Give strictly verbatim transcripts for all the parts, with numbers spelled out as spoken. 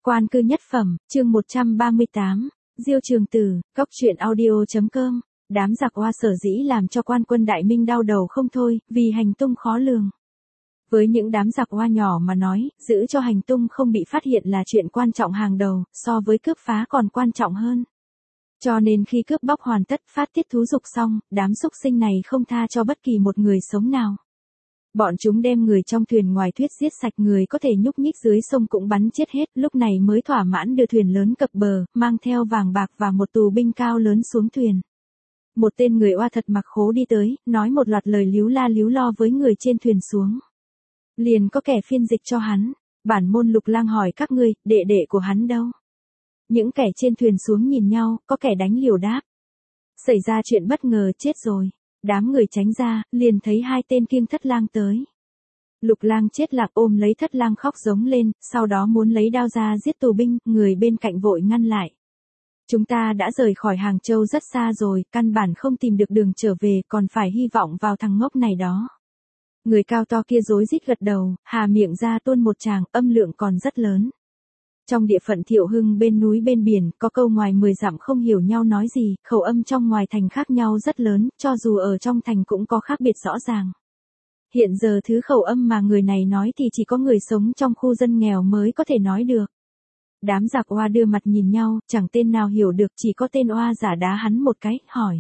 Quan cư nhất phẩm, chương một trăm ba mươi tám, Diêu Trường Tử, Cốc truyện audio chấm com. Đám giặc oa sở dĩ làm cho quan quân Đại Minh đau đầu không thôi, vì hành tung khó lường. Với những đám giặc oa nhỏ mà nói, giữ cho hành tung không bị phát hiện là chuyện quan trọng hàng đầu, so với cướp phá còn quan trọng hơn. Cho nên khi cướp bóc hoàn tất, phát tiết thú dục xong, đám súc sinh này không tha cho bất kỳ một người sống nào. Bọn chúng đem người trong thuyền ngoài thuyết giết sạch, người có thể nhúc nhích dưới sông cũng bắn chết hết, lúc này mới thỏa mãn đưa thuyền lớn cập bờ, mang theo vàng bạc và một tù binh cao lớn xuống thuyền. Một tên người oa thật mặc khố đi tới, nói một loạt lời líu la líu lo với người trên thuyền xuống. Liền có kẻ phiên dịch cho hắn, bản môn Lục Lang hỏi các ngươi, đệ đệ của hắn đâu? Những kẻ trên thuyền xuống nhìn nhau, có kẻ đánh liều đáp. Xảy ra chuyện bất ngờ, chết rồi. Đám người tránh ra, liền thấy hai tên kiêng Thất Lang tới. Lục Lang chết lạc ôm lấy Thất Lang khóc giống lên, sau đó muốn lấy đao ra giết tù binh, người bên cạnh vội ngăn lại. Chúng ta đã rời khỏi Hàng Châu rất xa rồi, căn bản không tìm được đường trở về, còn phải hy vọng vào thằng ngốc này đó. Người cao to kia rối rít gật đầu, hà miệng ra tuôn một tràng, âm lượng còn rất lớn. Trong địa phận Thiệu Hưng bên núi bên biển, có câu ngoài mười dặm không hiểu nhau nói gì, khẩu âm trong ngoài thành khác nhau rất lớn, cho dù ở trong thành cũng có khác biệt rõ ràng. Hiện giờ thứ khẩu âm mà người này nói thì chỉ có người sống trong khu dân nghèo mới có thể nói được. Đám giặc oa đưa mặt nhìn nhau, chẳng tên nào hiểu được, chỉ có tên oa giả đá hắn một cái, hỏi.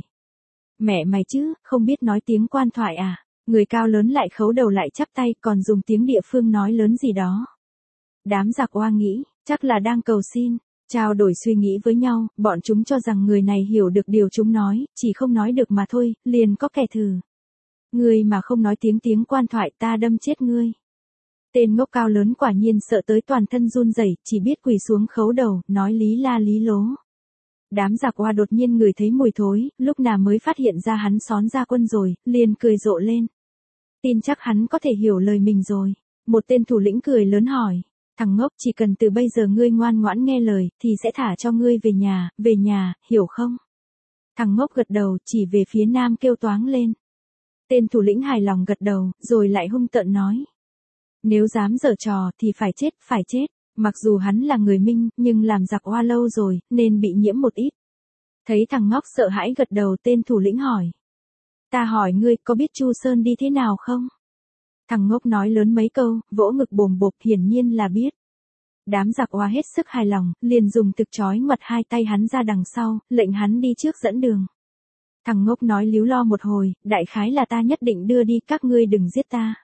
Mẹ mày chứ, không biết nói tiếng quan thoại à? Người cao lớn lại khấu đầu lại chắp tay, còn dùng tiếng địa phương nói lớn gì đó. Đám giặc oa nghĩ, chắc là đang cầu xin, trao đổi suy nghĩ với nhau, bọn chúng cho rằng người này hiểu được điều chúng nói, chỉ không nói được mà thôi, liền có kẻ thử. Ngươi mà không nói tiếng tiếng quan thoại ta đâm chết ngươi. Tên ngốc cao lớn quả nhiên sợ tới toàn thân run rẩy, chỉ biết quỳ xuống khấu đầu, nói lý la lý lố. Đám giặc oa đột nhiên ngửi thấy mùi thối, lúc nào mới phát hiện ra hắn xón ra quân rồi, liền cười rộ lên. Tin chắc hắn có thể hiểu lời mình rồi. Một tên thủ lĩnh cười lớn hỏi. Thằng ngốc, chỉ cần từ bây giờ ngươi ngoan ngoãn nghe lời, thì sẽ thả cho ngươi về nhà, về nhà, hiểu không? Thằng ngốc gật đầu, chỉ về phía nam kêu toáng lên. Tên thủ lĩnh hài lòng gật đầu, rồi lại hung tợn nói. Nếu dám giở trò, thì phải chết, phải chết. Mặc dù hắn là người Minh, nhưng làm giặc oa lâu rồi, nên bị nhiễm một ít. Thấy thằng ngốc sợ hãi gật đầu, tên thủ lĩnh hỏi. Ta hỏi ngươi, có biết Chu Sơn đi thế nào không? Thằng ngốc nói lớn mấy câu, vỗ ngực bồm bộp, hiển nhiên là biết. Đám giặc oa hết sức hài lòng, liền dùng thực trói ngoặt hai tay hắn ra đằng sau, lệnh hắn đi trước dẫn đường. Thằng ngốc nói líu lo một hồi, đại khái là ta nhất định đưa đi, các ngươi đừng giết ta.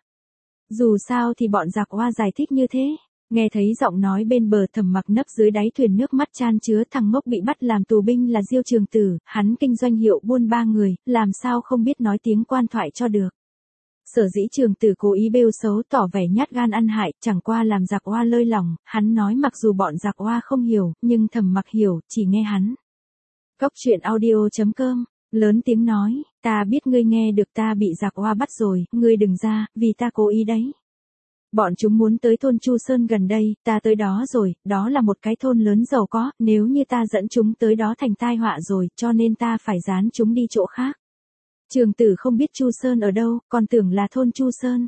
Dù sao thì bọn giặc oa giải thích như thế. Nghe thấy giọng nói bên bờ Thẩm Mặc nấp dưới đáy thuyền nước mắt chan chứa, thằng ngốc bị bắt làm tù binh là Diêu Trường Tử, hắn kinh doanh hiệu buôn ba người, làm sao không biết nói tiếng quan thoại cho được. Sở dĩ Trường Tử cố ý bêu xấu tỏ vẻ nhát gan ăn hại, chẳng qua làm giặc oa lơi lòng, hắn nói mặc dù bọn giặc oa không hiểu, nhưng Thẩm Mặc hiểu, chỉ nghe hắn. Cốc truyện audio chấm com, lớn tiếng nói, ta biết ngươi nghe được, ta bị giặc oa bắt rồi, ngươi đừng ra, vì ta cố ý đấy. Bọn chúng muốn tới thôn Chu Sơn gần đây, ta tới đó rồi, đó là một cái thôn lớn giàu có, nếu như ta dẫn chúng tới đó thành tai họa rồi, cho nên ta phải dán chúng đi chỗ khác. Trường Tử không biết Chu Sơn ở đâu, còn tưởng là thôn Chu Sơn.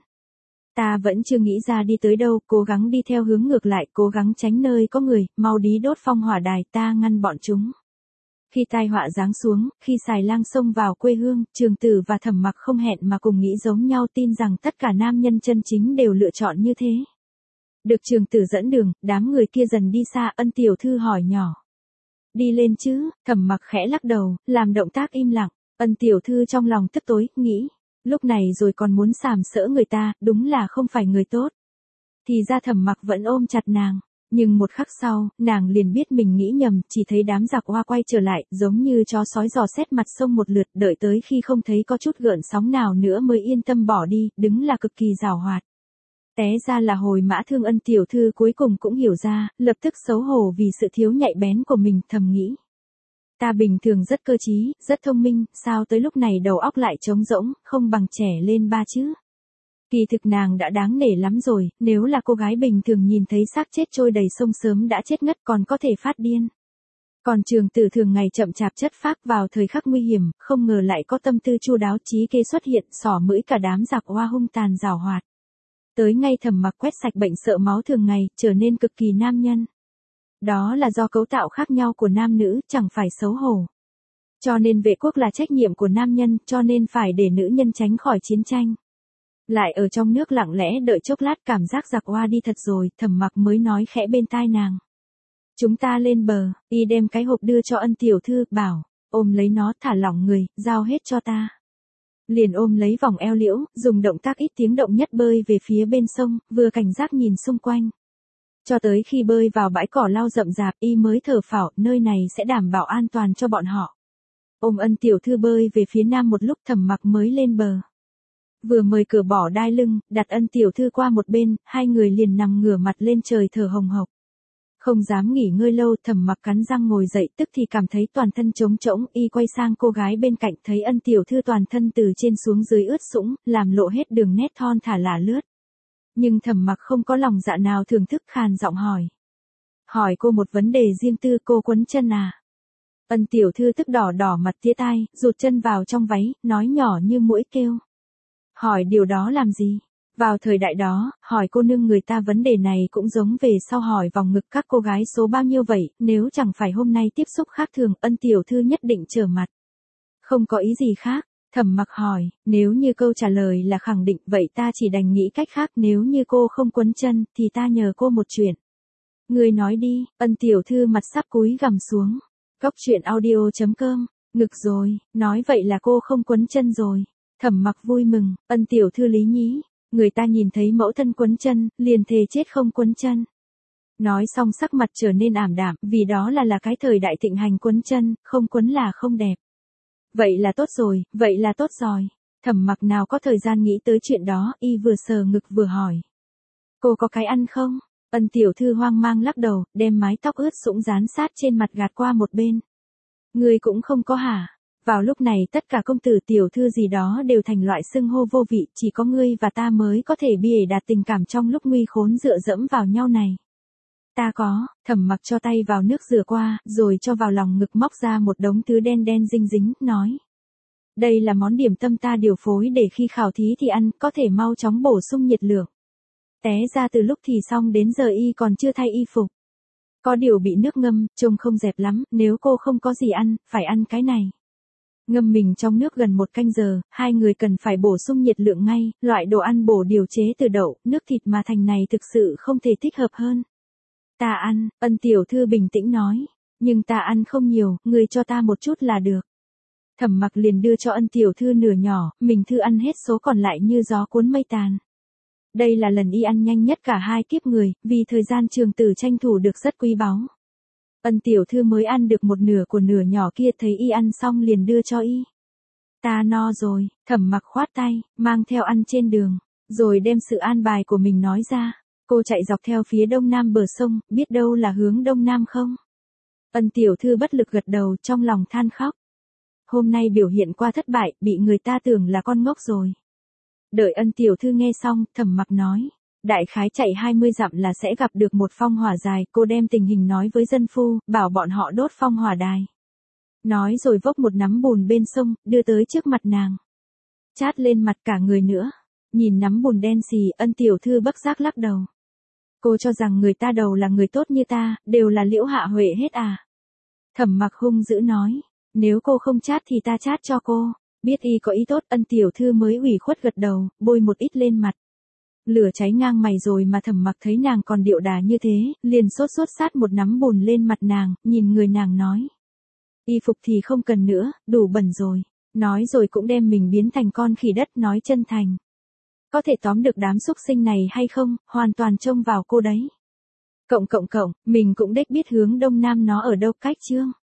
Ta vẫn chưa nghĩ ra đi tới đâu, cố gắng đi theo hướng ngược lại, cố gắng tránh nơi có người, mau đi đốt phong hỏa đài, ta ngăn bọn chúng. Khi tai họa giáng xuống, khi xài lang xông vào quê hương, Trường Tử và Thẩm Mặc không hẹn mà cùng nghĩ giống nhau, tin rằng tất cả nam nhân chân chính đều lựa chọn như thế. Được Trường Tử dẫn đường, đám người kia dần đi xa, Ân tiểu thư hỏi nhỏ. Đi lên chứ, Thẩm Mặc khẽ lắc đầu, làm động tác im lặng. Ân tiểu thư trong lòng tức tối, nghĩ, lúc này rồi còn muốn sàm sỡ người ta, đúng là không phải người tốt. Thì ra Thẩm Mặc vẫn ôm chặt nàng, nhưng một khắc sau, nàng liền biết mình nghĩ nhầm, chỉ thấy đám giặc oa quay trở lại, giống như chó sói dò xét mặt sông một lượt, đợi tới khi không thấy có chút gợn sóng nào nữa mới yên tâm bỏ đi, đứng là cực kỳ giàu hoạt. Té ra là Hồi Mã Thương. Ân tiểu thư cuối cùng cũng hiểu ra, lập tức xấu hổ vì sự thiếu nhạy bén của mình, thầm nghĩ. Ta bình thường rất cơ trí, rất thông minh, sao tới lúc này đầu óc lại trống rỗng, không bằng trẻ lên ba chứ. Kỳ thực nàng đã đáng nể lắm rồi, nếu là cô gái bình thường nhìn thấy xác chết trôi đầy sông sớm đã chết ngất còn có thể phát điên. Còn Trường Tử thường ngày chậm chạp chất phác, vào thời khắc nguy hiểm, không ngờ lại có tâm tư chu đáo, trí kế xuất hiện, xỏ mũi cả đám giặc oa hung tàn giảo hoạt. Tới ngay Thẩm Mặc quét sạch bệnh sợ máu thường ngày, trở nên cực kỳ nam nhân. Đó là do cấu tạo khác nhau của nam nữ, chẳng phải xấu hổ. Cho nên vệ quốc là trách nhiệm của nam nhân, cho nên phải để nữ nhân tránh khỏi chiến tranh. Lại ở trong nước lặng lẽ đợi chốc lát cảm giác giặc oa đi thật rồi, Thẩm Mặc mới nói khẽ bên tai nàng. Chúng ta lên bờ, y đem cái hộp đưa cho Ân tiểu thư, bảo, ôm lấy nó, thả lỏng người, giao hết cho ta. Liền ôm lấy vòng eo Liễu, dùng động tác ít tiếng động nhất bơi về phía bên sông, vừa cảnh giác nhìn xung quanh. Cho tới khi bơi vào bãi cỏ lau rậm rạp, y mới thở phào, nơi này sẽ đảm bảo an toàn cho bọn họ. Ôm Ân tiểu thư bơi về phía nam một lúc, Thẩm Mặc mới lên bờ. Vừa mời cửa bỏ đai lưng, đặt Ân tiểu thư qua một bên, hai người liền nằm ngửa mặt lên trời thở hồng hộc. Không dám nghỉ ngơi lâu, Thẩm Mặc cắn răng ngồi dậy, tức thì cảm thấy toàn thân trống trỗng, y quay sang cô gái bên cạnh, thấy Ân tiểu thư toàn thân từ trên xuống dưới ướt sũng, làm lộ hết đường nét thon thả lả lướt. Nhưng Thẩm Mặc không có lòng dạ nào thưởng thức, khàn giọng hỏi. Hỏi cô một vấn đề riêng tư, cô quấn chân à? Ân tiểu thư tức đỏ đỏ mặt tía tai, rụt chân vào trong váy, nói nhỏ như muỗi kêu. Hỏi điều đó làm gì? Vào thời đại đó, hỏi cô nương người ta vấn đề này cũng giống về sau hỏi vòng ngực các cô gái số bao nhiêu vậy, nếu chẳng phải hôm nay tiếp xúc khác thường, Ân tiểu thư nhất định trở mặt. Không có ý gì khác, Thẩm Mặc hỏi, nếu như câu trả lời là khẳng định, vậy ta chỉ đành nghĩ cách khác, nếu như cô không quấn chân, thì ta nhờ cô một chuyện. Người nói đi, Ân tiểu thư mặt sắp cúi gằm xuống. Góc truyện audio chấm com, ngực rồi, nói vậy là cô không quấn chân rồi. Thẩm Mặc vui mừng, Ân tiểu thư lý nhí, người ta nhìn thấy mẫu thân quấn chân, liền thề chết không quấn chân. Nói xong sắc mặt trở nên ảm đạm, vì đó là là cái thời đại thịnh hành quấn chân, không quấn là không đẹp. Vậy là tốt rồi, vậy là tốt rồi. Thẩm Mặc nào có thời gian nghĩ tới chuyện đó, y vừa sờ ngực vừa hỏi. Cô có cái ăn không? Ân tiểu thư hoang mang lắc đầu, đem mái tóc ướt sũng dán sát trên mặt gạt qua một bên. Người cũng không có hả? Vào lúc này tất cả công tử tiểu thư gì đó đều thành loại xưng hô vô vị, chỉ có ngươi và ta mới có thể bìa đạt tình cảm trong lúc nguy khốn dựa dẫm vào nhau này. Ta có, Thẩm Mặc cho tay vào nước rửa qua, rồi cho vào lòng ngực móc ra một đống thứ đen đen dinh dính, nói. Đây là món điểm tâm ta điều phối để khi khảo thí thì ăn, có thể mau chóng bổ sung nhiệt lượng. Té ra từ lúc thì xong đến giờ y còn chưa thay y phục. Có điều bị nước ngâm, trông không dẹp lắm, nếu cô không có gì ăn, phải ăn cái này. Ngâm mình trong nước gần một canh giờ, hai người cần phải bổ sung nhiệt lượng ngay, loại đồ ăn bổ điều chế từ đậu, nước thịt mà thành này thực sự không thể thích hợp hơn. Ta ăn, Ân tiểu thư bình tĩnh nói, nhưng ta ăn không nhiều, người cho ta một chút là được. Thẩm Mặc liền đưa cho Ân tiểu thư nửa nhỏ, mình thư ăn hết số còn lại như gió cuốn mây tàn. Đây là lần y ăn nhanh nhất cả hai kiếp người, vì thời gian trường tử tranh thủ được rất quý báu. Ân tiểu thư mới ăn được một nửa của nửa nhỏ kia, thấy y ăn xong liền đưa cho y. Ta no rồi, Thẩm Mặc khoát tay, mang theo ăn trên đường, rồi đem sự an bài của mình nói ra. Cô chạy dọc theo phía đông nam bờ sông, biết đâu là hướng đông nam không? Ân tiểu thư bất lực gật đầu, trong lòng than khóc. Hôm nay biểu hiện qua thất bại, bị người ta tưởng là con ngốc rồi. Đợi Ân tiểu thư nghe xong, Thẩm Mặc nói. Đại khái chạy hai mươi dặm là sẽ gặp được một phong hỏa dài, cô đem tình hình nói với dân phu, bảo bọn họ đốt phong hỏa đài. Nói rồi vốc một nắm bùn bên sông, đưa tới trước mặt nàng. Chát lên mặt cả người nữa. Nhìn nắm bùn đen xì, Ân tiểu thư bất giác lắc đầu. Cô cho rằng người ta đầu là người tốt như ta, đều là Liễu Hạ Huệ hết à? Thẩm Mặc hung dữ nói. Nếu cô không chát thì ta chát cho cô. Biết y có ý tốt, Ân tiểu thư mới ủy khuất gật đầu, bôi một ít lên mặt. Lửa cháy ngang mày rồi mà Thẩm Mặc thấy nàng còn điệu đà như thế, liền sốt sốt sát một nắm bùn lên mặt nàng, nhìn người nàng nói. Y phục thì không cần nữa, đủ bẩn rồi. Nói rồi cũng đem mình biến thành con khỉ đất, nói chân thành. Có thể tóm được đám xúc sinh này hay không, hoàn toàn trông vào cô đấy. Cộng cộng cộng, mình cũng đếch biết hướng đông nam nó ở đâu cách chương.